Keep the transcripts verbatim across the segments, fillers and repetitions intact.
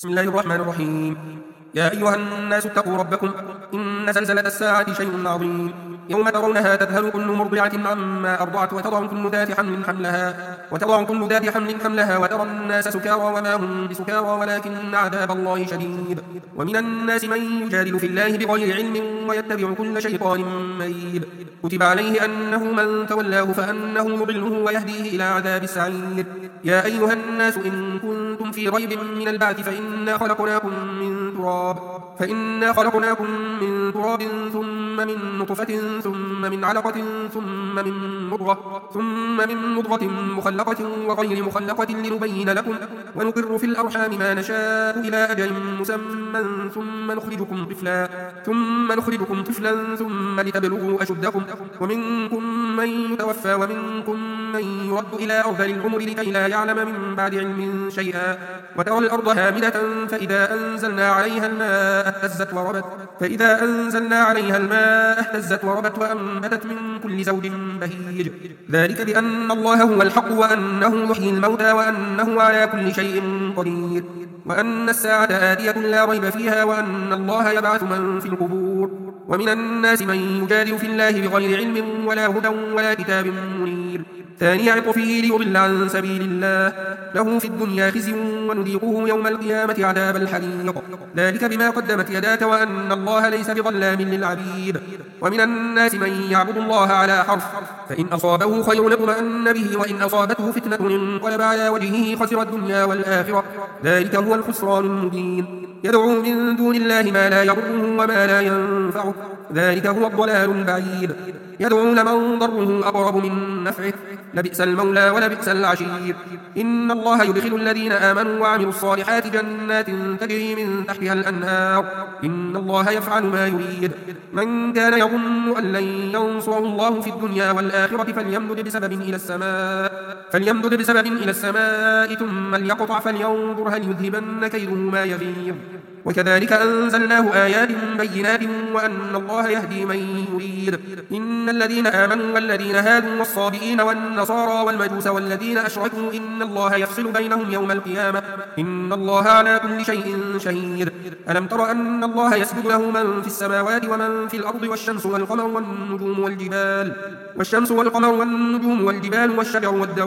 بسم الله الرحمن الرحيم. يا أيها الناس اتقوا ربكم إن زلزلة الساعة شيء عظيم، يوم ترونها تذهل كل مرضعة عما أرضعت وتضع كل ذات حمل حملها وتضع كل ذات حمل حملها وترى الناس سكارى وما هم بسكارى ولكن عذاب الله شديد. ومن الناس من يجادل في الله بغير علم ويتبع كل شيطان مريد، كتب عليه أنه من تولاه فأنه يضله ويهديه إلى عذاب السعير. يا أيها الناس إن كنتم في ريب من البعث فإنا خلقناكم من تراب فإنا خلقناكم من تراب ثم من نطفة ثم من علقة ثم من مضغة ثم من مضغة مخلقة وغير مخلقة لنبين لكم ونقر في الأرحام ما نشاء إلى أجل مسمى ثم نخرجكم طفلا ثم نخرجكم طفلا ثم لتبلغوا أشدكم ومنكم من يتوفى ومنكم من يرد إلى أرذل العمر لكي لا يعلم من بعد علم شيئا. وترى الأرض هامدة فإذا أنزلنا عليها الماء اهتزت وربت فإذا أنزلنا عليها الماء اهتزت وربت وأنبتت من كل زوج بهيج، ذلك بأن الله هو الحق وأنه يحيي الموتى وأنه على كل شيء قدير وأن الساعة آتية لا ريب فيها وأن الله يبعث من في القبور. ومن الناس من يجادل في الله بغير علم ولا هدى ولا كتاب منير، ثاني عطفه ليضل عن سبيل الله، له في الدنيا خزي ونذيقه يوم القيامة عذاب الحريق، ذلك بما قدمت يداك وأن الله ليس بظلام للعبيد. ومن الناس من يعبد الله على حرف، فإن أصابه خير اطمأن به وإن أصابته فتنة انقلب على وجهه خسر الدنيا والآخرة، ذلك هو الخسران المبين. يدعو من دون الله ما لا يضره وما لا ينفعه، ذلك هو الضلال البعيد. يدعو لمن ضره أقرب من نفعه، لبئس المولى ولبئس العشير. إن الله يدخل الذين آمنوا وعملوا الصالحات جنات تجري من تحتها الأنهار، إن الله يفعل ما يريد. من كان يظن أن لن ينصره الله في الدنيا والآخرة فليمدد بسبب إلى السماء فليمدد بسبب إلى السماء ثم ليقطع فلينظر هل يذهبن كيده ما يغيظ. وكذلك أنزلناه آيات بينات وأن الله يهدي من يريد. إن الذين آمنوا والذين هادوا والصابئين والنصارى والمجوس والذين أشركوا إن الله يفصل بينهم يوم القيامة، إن الله على كل شيء شهيد. ألم تر أن الله يسجد له من في السماوات ومن في الأرض والشمس والقمر والنجوم والجبال والشمس والقمر والنجوم والجبال والشجر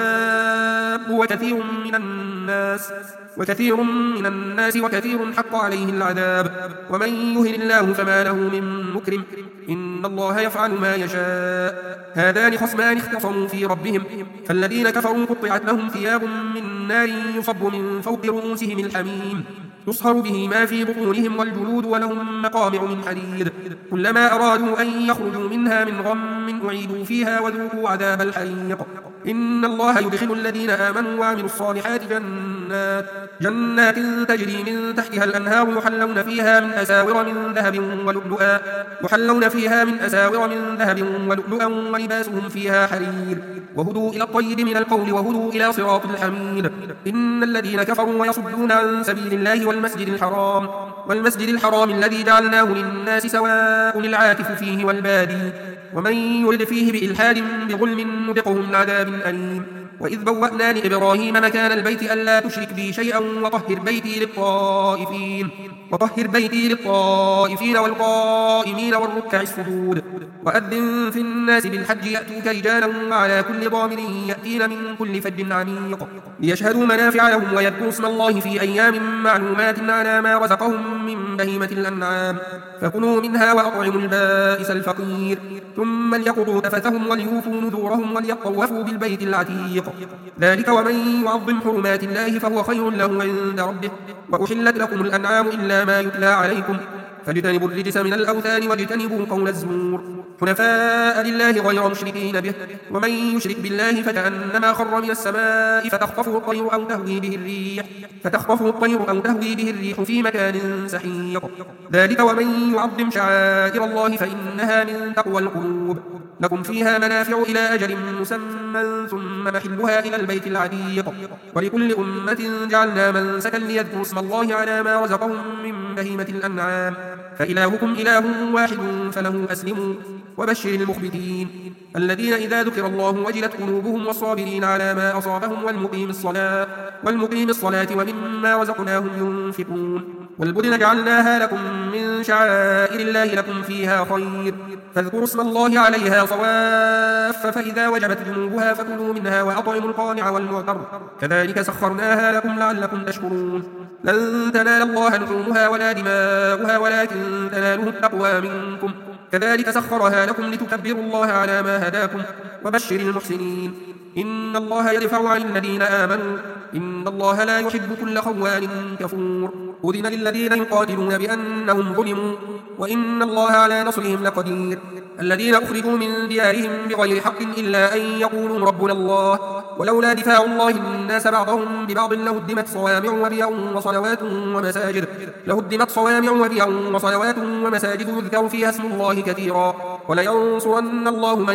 والدواب وكثير من الناس وكثير من الناس وكثير حق عليه العذاب، ومن يهن الله فما له من مكرم، إن الله يفعل ما يشاء. هذان خصمان اختصموا في ربهم، فالذين كفروا قطعت لهم ثياب من نار يصب من فوق رؤوسهم الحميم يصهر به ما في بطونهم والجلود ولهم مقامع من حديد، كلما أرادوا أن يخرجوا منها من غم أعيدوا فيها وذوقوا عذاب الحريق. إن الله يدخل الذين آمنوا وعملوا الصالحات جنات جنات تجري من تحتها الأنهار يحلون فيها من أساور من ذهب ولؤلؤا يحلون فيها من أساور من ذهب ولؤلؤا ولباسهم فيها حرير، وهدوا إلى الطيب من القول وهدوا إلى صراط الحميد. إن الذين كفروا ويصدون عن سبيل الله والمسجد الحرام والمسجد الحرام الذي جعلناه للناس سواء العاكف فيه والبادي، ومن يرد فيه بإلحاد بظلم نذقه من عذاب أليم. وإذ بوأنا لإبراهيم مكان البيت ألا تشرك بي شيئا وطهر بيتي للطائفين وطهر بيتي للطائفين والقائمين والركع السجود. وأذن في الناس بالحج يأتوك رجالا وعلى كل ضامر يأتين من كل فج عميق ليشهدوا منافع لهم ويذكروا اسم الله في أيام معلومات على ما رزقهم من بهيمة الأنعام، فكلوا منها وأطعموا البائس الفقير، ثم ليقضوا تفثهم وليوفوا نذورهم وليطوفوا بالبيت العتيق، ذلك ومن يعظم حرمات الله فهو خير له عند ربه. وأحلت لكم الأنعام إلا ما يتلى عليكم فاجتنبوا الرجس من الأوثان واجتنبوا قول الزور حنفاء لله غير مشركين به، ومن يشرك بالله فكأنما خر من السماء فتخطفه الطير أو تهوي به الريح فتخطفه الطير أو تهوي به الريح في مكان سحيق، ذلك ومن يعظم شعائر الله فإنها من تقوى القلوب. لكم فيها منافع إلى أجل مسمى ثم محلها إلى البيت العتيق ولكل أمة جعلنا منسكا ليذكروا اسم الله على ما رزقهم من بهيمة الأنعام فإلهكم إله واحد فله أسلموا وبشر المخبتين الذين إذا ذكر الله وجلت قلوبهم والصابرين على ما أصابهم والمقيم الصلاة والمقيم الصلاة ومما رزقناهم ينفقون والبدن جعلناها لكم من شعائر الله لكم فيها خير فاذكروا اسم الله عليها صواف فإذا وجبت جنوبها فكلوا منها وأطعموا القانع والمعتر كذلك سخرناها لكم لعلكم تشكرون لن تنال الله لحومها ولا دماؤها ولكن تناله التقوى منكم كذلك سخرها لكم لتكبروا الله على ما هداكم وبشر المحسنين إن الله يدفع عن الذين آمنوا إن الله لا يحب كل خوان كفور أذن للذين يقاتلون بأنهم ظلموا وإن الله على نصرهم لقدير الذين أخرجوا من ديارهم بغير حق إلا أن يقولوا ربنا الله ولولا دفاع الله الناس بعضهم ببعض لهدمت صوامع وبيع وصلوات ومساجد لهدمت صوامع وبيع وصلوات ومساجد يذكر فيها اسم الله كثيرا ولينصرن الله من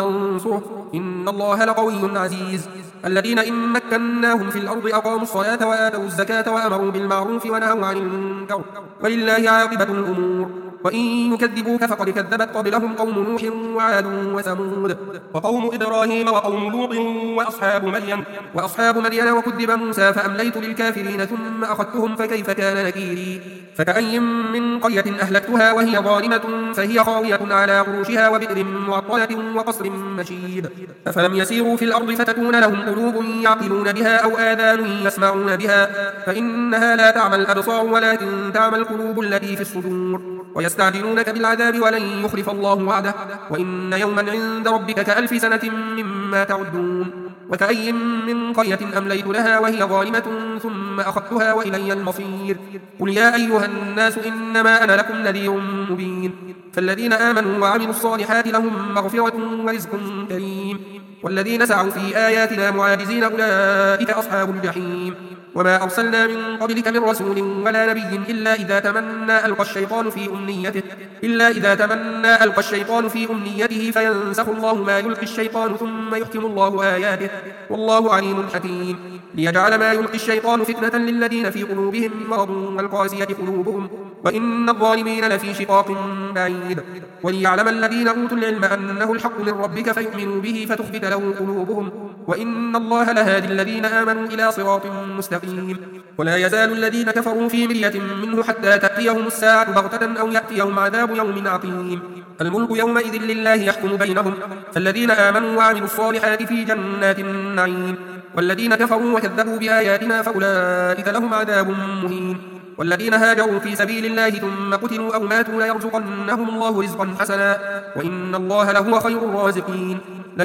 ينصره إن الله لقوي عزيز الذين إن مكناهم في الأرض أقاموا الصلاة وآتوا الزكاة وأمروا بالمعروف ونهوا عن المنكر ولله عاقبة الأمور وإن يكذبوك فقد كذبت قبلهم قوم نوح وعاد وثمود وقوم إبراهيم وقوم لوط وأصحاب مدين وأصحاب مدين وكذب موسى فأمليت للكافرين ثم أخذتهم فكيف كان نكيري فكأي من قرية أهلكتها وهي ظالمة فهي خاوية على عروشها وبئر معطلة وقصر مشيد أفلم يسيروا في الأرض فتكون لهم قلوب يعقلون بها أو آذان يسمعون بها فإنها لا تعمى الأبصار ولكن تعمى القلوب التي في الصدور ويستعجلونك بالعذاب ولن يخلف الله وعده وإن يوما عند ربك كألف سنة مما تعدون وكأي من قرية أمليت لها وهي ظالمة ثم أخذتها وإلي المصير قل يا أيها الناس إنما أنا لكم نذير مبين فالذين آمنوا وعملوا الصالحات لهم مغفرة ورزق كريم والذين سعوا في آياتنا معاجزين أولئك أصحاب الجحيم وما أرسلنا من قبلك من رسول ولا نبي إلا إذا تمنى ألقى الشيطان في أمنيته إلا إذا تمنى ألقى الشيطان في أمنيته فينسخ الله ما يلقي الشيطان ثم يحكم الله آياته والله عليم حكيم ليجعل ما يلقي الشيطان فتنة للذين في قلوبهم مرض والقاسية قلوبهم وإن الظالمين لفي شقاق بعيد وليعلم الذين أوتوا العلم أنه الحق من ربك فيؤمنوا به فتخبت له قلوبهم وإن الله لهادي الذين آمنوا إلى صراط مستقيم ولا يزال الذين كفروا في مرية منه حتى تأتيهم الساعة بغتة أو يأتيهم عذاب يوم عقيم الملك يومئذ لله يحكم بينهم فالذين آمنوا وعملوا الصالحات في جنات النعيم والذين كفروا وكذبوا بآياتنا فأولئك لهم عذاب مهين والذين هاجروا في سبيل الله ثم قتلوا أو ماتوا ليرزقنهم الله رزقا حسنا وإن الله لهو خير الرازقين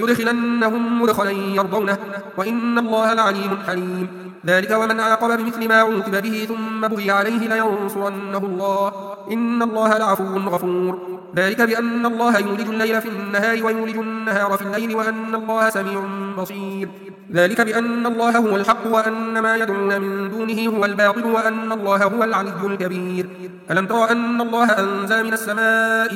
ليدخلنهم مدخلا يرضونه وإن الله لعليم حليم ذلك ومن عاقب بمثل ما عوقب به ثم بغي عليه لينصرنه الله إن الله لعفو غفور ذلك بأن الله يولج الليل في النهار ويولج النهار في الليل وأن الله سميع بصير ذلك بأن الله هو الحق وأن ما يدعون من دونه هو الباطل وأن الله هو العلي الكبير ألم تر أن الله أنزل من السماء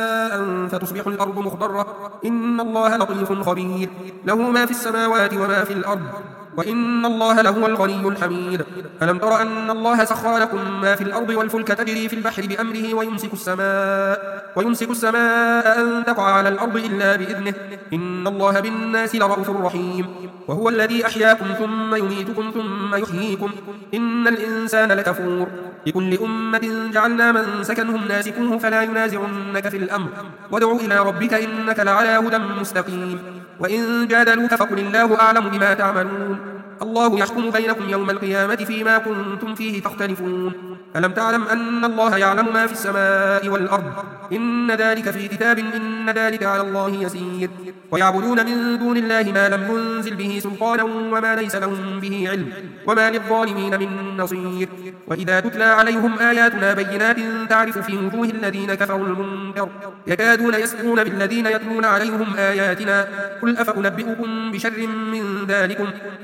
ماء فتصبح الأرض مخضرة إن الله لطيف خبير له ما في السماوات وما في الأرض وإن الله لهو الغني الحميد ألم تر أن الله سخر لكم ما في الأرض والفلك تجري في البحر بأمره ويمسك السماء ويمسك السماء أن تقع على الأرض إلا بإذنه إن الله بالناس لرؤوف رحيم وهو الذي أحياكم ثم يميتكم ثم يحييكم إن الإنسان لكفور لكل أمة جعلنا من سكنهم ناسكوه فلا ينازعنك في الأمر وادع إلى ربك إنك لعلى هدى مستقيم وإن جادلوك فقل الله أعلم بما تعملون الله يحكم بينكم يوم القيامة فيما كنتم فيه تختلفون ألم تعلم أن الله يعلم ما في السماء والأرض إن ذلك في كتاب إن ذلك على الله يسير ويعبدون من دون الله ما لم ينزل به سلطانا وما ليس لهم به علم وما للظالمين من نصير وإذا تتلى عليهم آياتنا بينات تعرف في وجوه الذين كفروا المنكر يكادون يسقون بالذين يتلون عليهم آياتنا قل أفأنبئكم بشر من ذلكم أن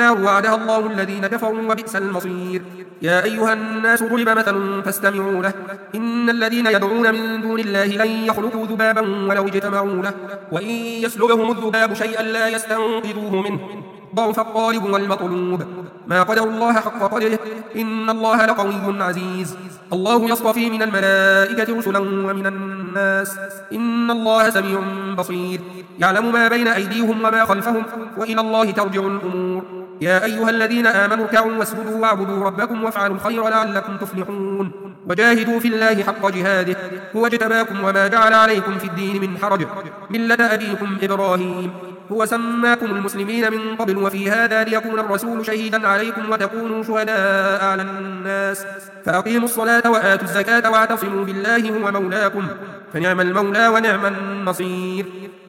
النار وعدها الله الذين كفروا وبئس المصير. يا أيها الناس ضرب مثل فاستمعوا له. إن الذين يدعون من دون الله لن يخلقوا ذبابا ولو اجتمعوا له، وإن يسلبهم الذباب شيئا لا يستنقذوه منه، ضعف الطالب والمطلوب. ما قدر الله حق قدره، إن الله لقوي عزيز. الله يصطفي من الملائكة رسلا ومن الناس، إن الله سميع بصير. يعلم ما بين أيديهم وما خلفهم، وإلى الله ترجع الأمور. يا أيها الذين آمنوا اركعوا واسجدوا واعبدوا ربكم وافعلوا الخير لعلكم تفلحون. وجاهدوا في الله حق جهاده، هو اجتباكم وما جعل عليكم في الدين من حرج، ملة أبيكم إبراهيم. هو سماكم المسلمين من قبل وفي هذا ليكون الرسول شهيدا عليكم وتكونوا شهداء على الناس. فأقيموا الصلاة وآتوا الزكاة واعتصموا بالله هو مولاكم، فنعم المولى ونعم النصير.